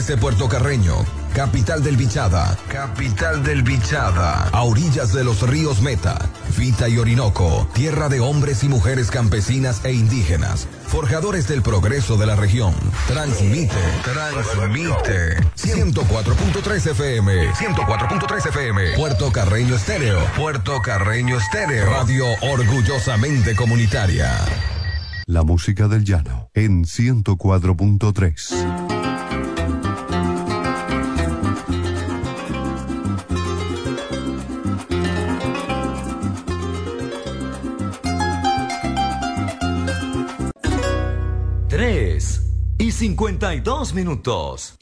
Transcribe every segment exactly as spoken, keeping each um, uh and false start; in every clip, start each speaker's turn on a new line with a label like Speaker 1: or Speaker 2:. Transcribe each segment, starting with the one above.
Speaker 1: Desde Puerto Carreño, capital del Bichada, capital del Bichada, a orillas de los ríos Meta, Vita y Orinoco, tierra de hombres y mujeres campesinas e indígenas, forjadores del progreso de la región. Transmite, transmite, ciento cuatro punto tres F M, ciento cuatro punto tres F M, Puerto Carreño Estéreo, Puerto Carreño Estéreo, radio orgullosamente comunitaria.
Speaker 2: La música del llano en ciento cuatro punto tres.
Speaker 3: Tres y cincuenta y dos minutos.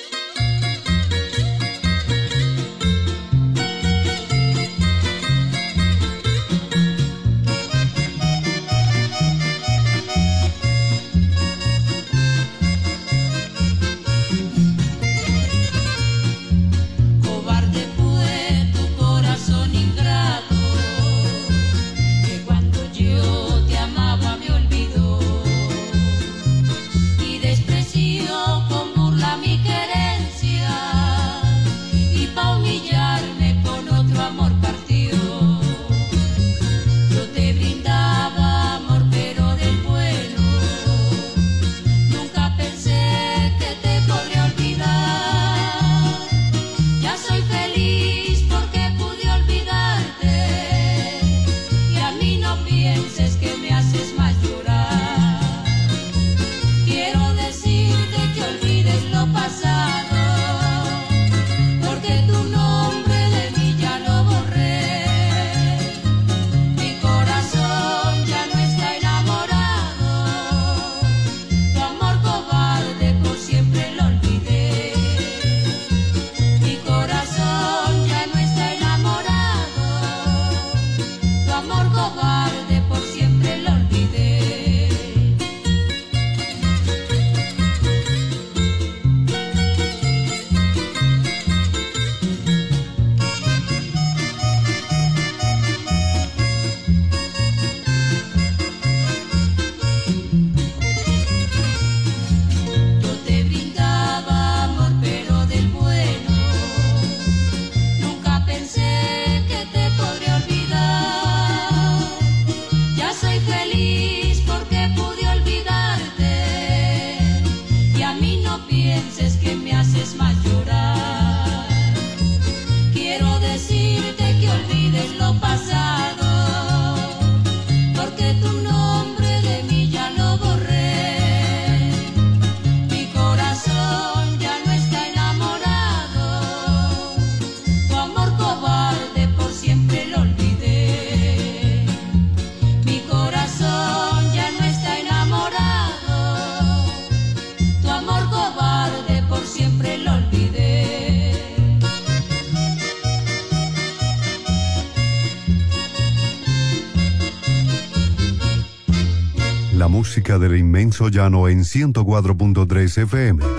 Speaker 2: Música del inmenso llano en ciento cuatro punto tres F M.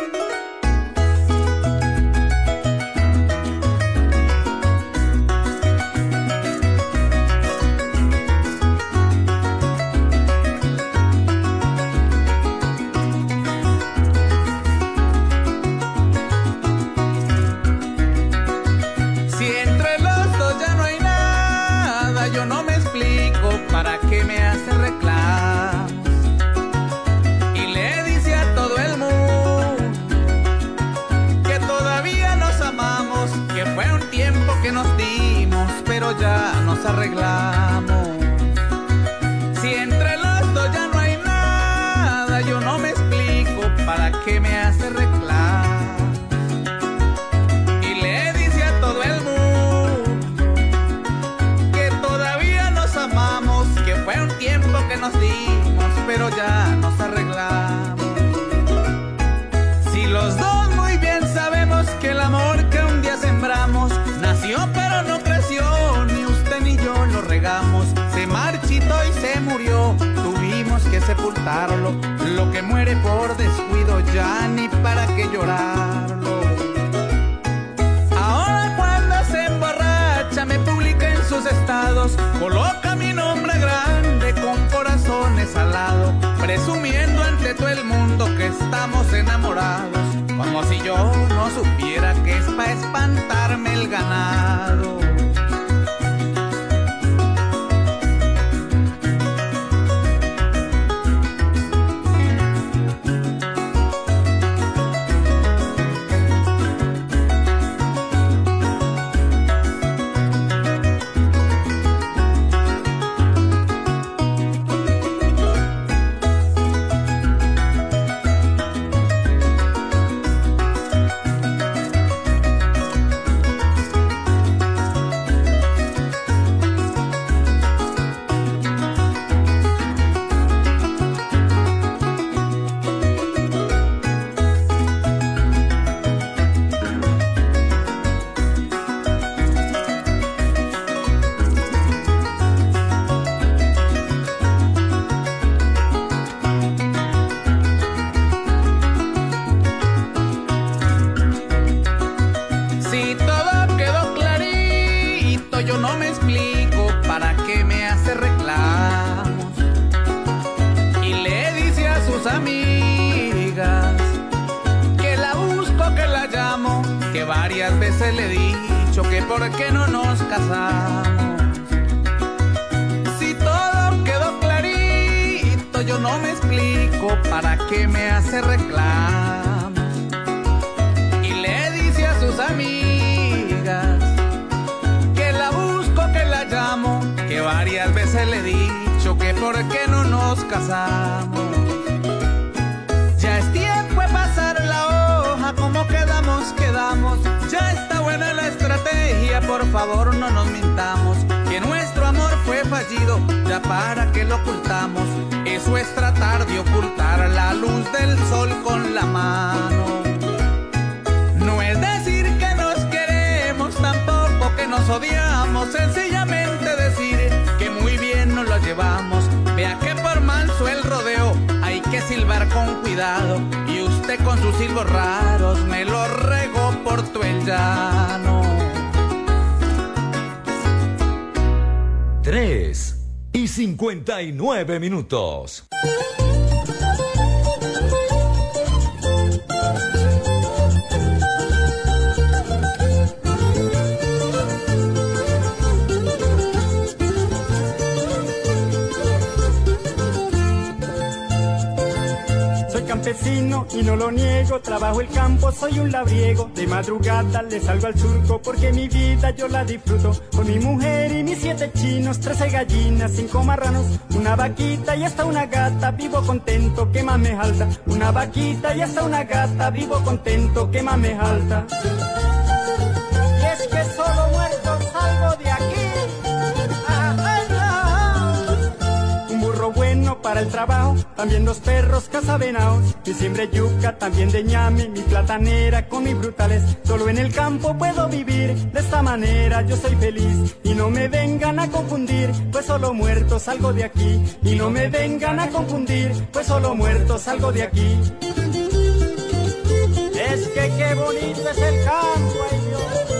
Speaker 4: Sepultarlo, lo que muere por descuido ya ni para qué llorarlo. Ahora cuando se emborracha me publica en sus estados, coloca mi nombre grande con corazones al lado, presumiendo ante todo el mundo que estamos enamorados, como si amigas, que la busco, que la llamo, que varias veces le he dicho que por qué no nos casamos. Si todo quedó clarito, yo no me explico para qué me hace reclamos. Y le dice a sus amigas que la busco, que la llamo, que varias veces le he dicho que por qué no nos casamos. Ya es tiempo de pasar la hoja, como quedamos, quedamos. Ya está buena la estrategia, por favor no nos mintamos. Que nuestro amor fue fallido, ya para que lo ocultamos. Eso es tratar de ocultar la luz del sol con la mano. No es decir que nos queremos, tampoco que nos odiamos. Sencillamente decir que muy bien nos lo llevamos. Vea que por manso el rodeo hay que silbar con cuidado. Y usted con sus silbos raros me lo regó por todo el llano.
Speaker 3: Tres y cincuenta y nueve minutos.
Speaker 5: Campesino y no lo niego, trabajo el campo, soy un labriego. De madrugada le salgo al surco porque mi vida yo la disfruto. Con mi mujer y mis siete chinos, trece gallinas, cinco marranos, una vaquita y hasta una gata. Vivo contento, ¿qué más me falta? Una vaquita y hasta una gata, vivo contento, ¿qué más me falta? Y es que solo muerto salgo de aquí. Bueno para el trabajo, también los perros cazavenados. Mi siembre yuca, también de ñame, mi platanera con mis frutales. Solo en el campo puedo vivir, de esta manera yo soy feliz. Y no me vengan a confundir, pues solo muerto salgo de aquí. Y no me vengan a confundir, pues solo muerto salgo de aquí. Es que qué bonito es el campo, ay Dios.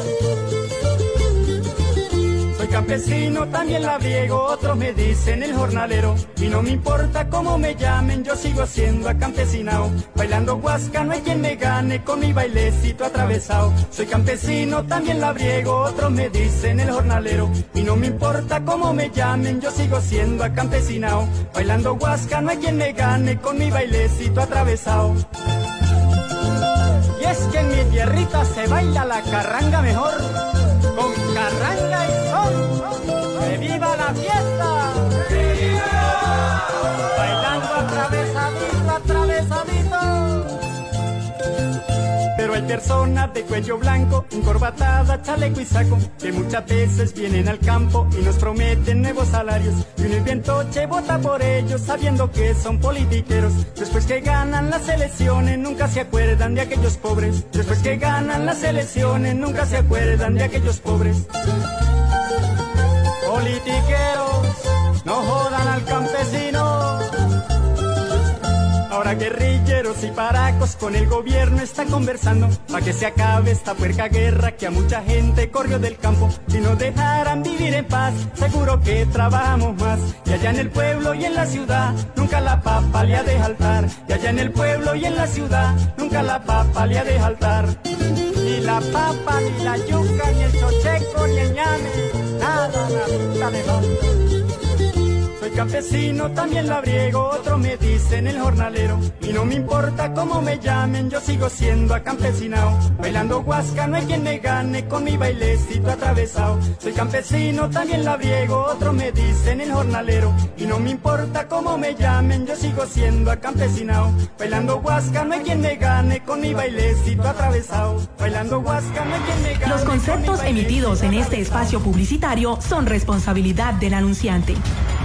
Speaker 5: Soy campesino, también labriego, otros me dicen el jornalero. Y no me importa cómo me llamen, yo sigo siendo acampesinao. Bailando huasca no hay quien me gane, con mi bailecito atravesado. Soy campesino, también labriego, otros me dicen el jornalero. Y no me importa cómo me llamen, yo sigo siendo acampesinao. Bailando huasca no hay quien me gane, con mi bailecito atravesado. Y es que en mi tierrita se baila la carranga mejor. Con carranga y son, ¡que viva la fiesta! ¡Viva! Bailando atravesadito, atravesadito. Pero hay personas de cuello blanco, encorbatada, chaleco y saco, que muchas veces vienen al campo y nos prometen nuevos salarios. Y uno el vientoche vota por ellos, sabiendo que son politiqueros. Después que ganan las elecciones, nunca se acuerdan de aquellos pobres. Después que ganan las elecciones, nunca se acuerdan de aquellos pobres. Politiqueros, no jodan al campesino. Ahora guerrilleros y paracos con el gobierno están conversando para que se acabe esta puerca guerra que a mucha gente corrió del campo. Si nos dejaran vivir en paz, seguro que trabajamos más. Y allá en el pueblo y en la ciudad, nunca la papa le ha de faltar. Y allá en el pueblo y en la ciudad, nunca la papa le ha de faltar. Ni la papa, ni la yuca, ni el chocheco, ni el ñame, nada, nada le falta. Soy campesino, también labriego, otros me dicen el jornalero. Y no me importa cómo me llamen, yo sigo siendo acampesinao. Bailando huasca no hay quien me gane, con mi bailecito atravesado. Soy campesino, también labriego, otros me dicen el jornalero. Y no me importa cómo me llamen, yo sigo siendo acampesinao. Bailando huasca no hay quien me gane, con mi bailecito atravesado. Bailando huasca no hay quien me gane.
Speaker 6: Los conceptos emitidos en este espacio publicitario son responsabilidad del anunciante.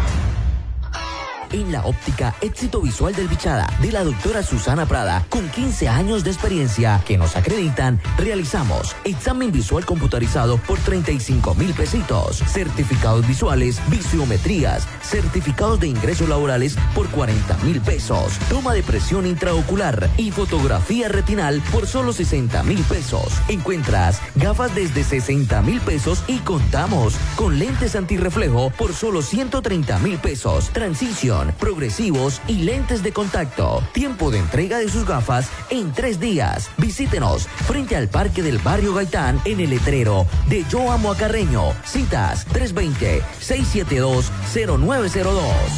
Speaker 7: En la óptica Éxito Visual del Bichada, de la doctora Susana Prada, con quince años de experiencia que nos acreditan, realizamos examen visual computarizado por treinta y cinco mil pesitos, certificados visuales, visiometrías, certificados de ingresos laborales por cuarenta mil pesos, toma de presión intraocular y fotografía retinal por solo sesenta mil pesos. Encuentras gafas desde sesenta mil pesos y contamos con lentes antirreflejo por solo ciento treinta mil pesos. Transition, revisión, progresivos y lentes de contacto. Tiempo de entrega de sus gafas en tres días. Visítenos frente al Parque del Barrio Gaitán en el letrero de Yo Amo a Carreño. Citas tres dos cero, seis siete dos, cero nueve cero dos.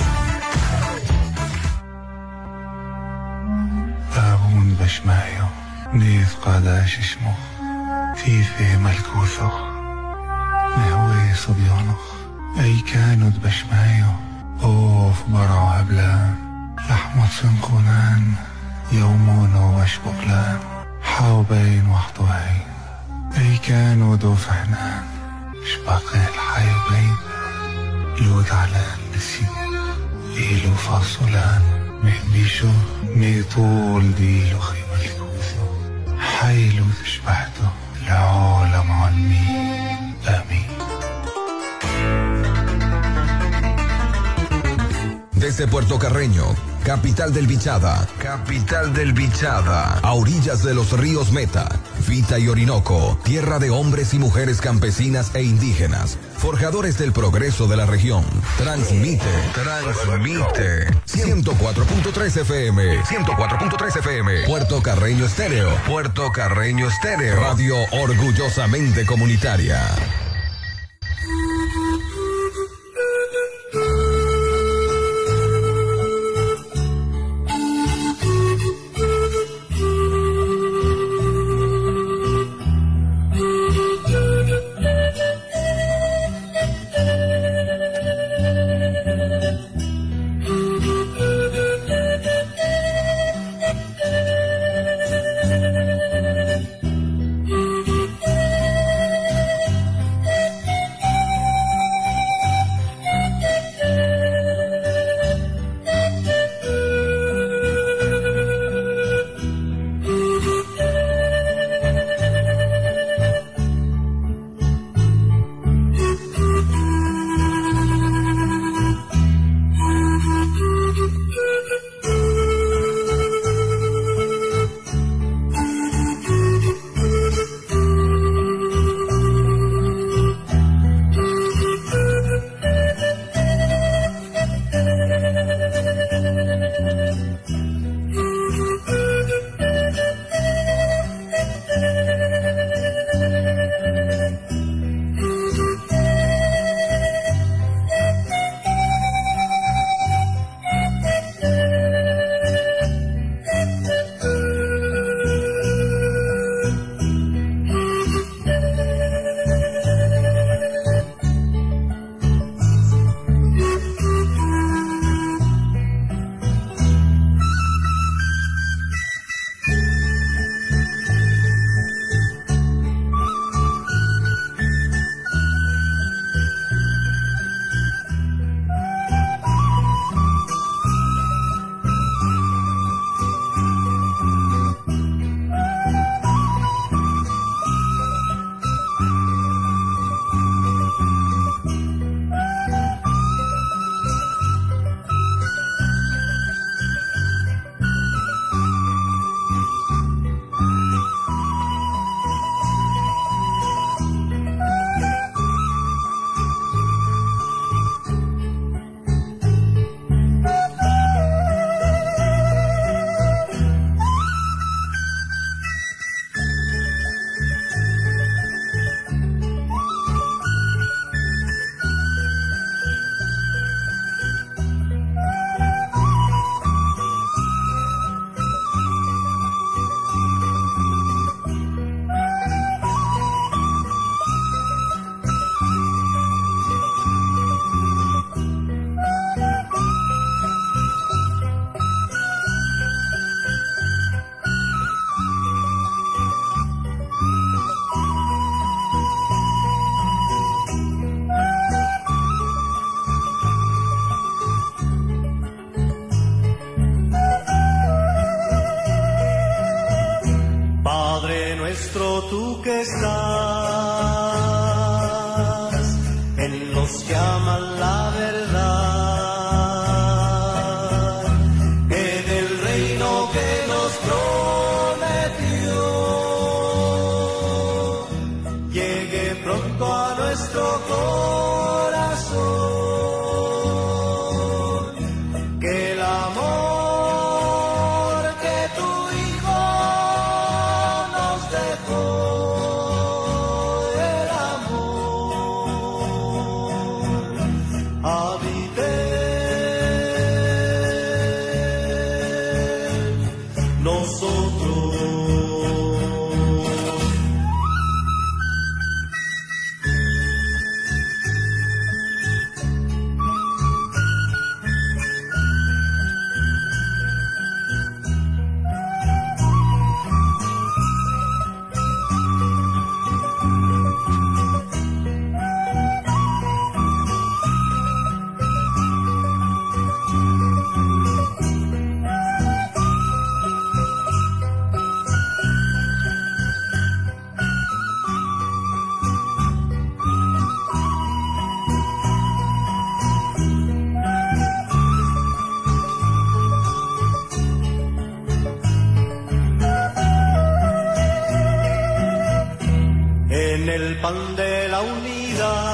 Speaker 8: أبون بشمايو نيز قاداش اسمه فيفي ملكوثو نهوي صبيانو أي كانوا بشمايو أوف برعو هبلان لحمة سنقونان يومونو وشبقلان حاوبين وحطوين أي كانوا دو فحنان شباقي الحايبين لود على النسي إيلو فاصولان مهبيشو ميطول ديلو خيمة الكوثو حيلو تشبحتو العالم علمي آمين.
Speaker 1: Desde Puerto Carreño, capital del Bichada, capital del Bichada, a orillas de los ríos Meta, Vita y Orinoco, tierra de hombres y mujeres campesinas e indígenas, forjadores del progreso de la región. Transmite, transmite, ciento cuatro punto tres F M, ciento cuatro punto tres F M, Puerto Carreño Estéreo, Puerto Carreño Estéreo, radio orgullosamente comunitaria.
Speaker 9: nuestro, tú que estás en los que aman la verdad, en el reino que nos prometió, llegue pronto a nuestro corazón, nosotros. En el pan de la unidad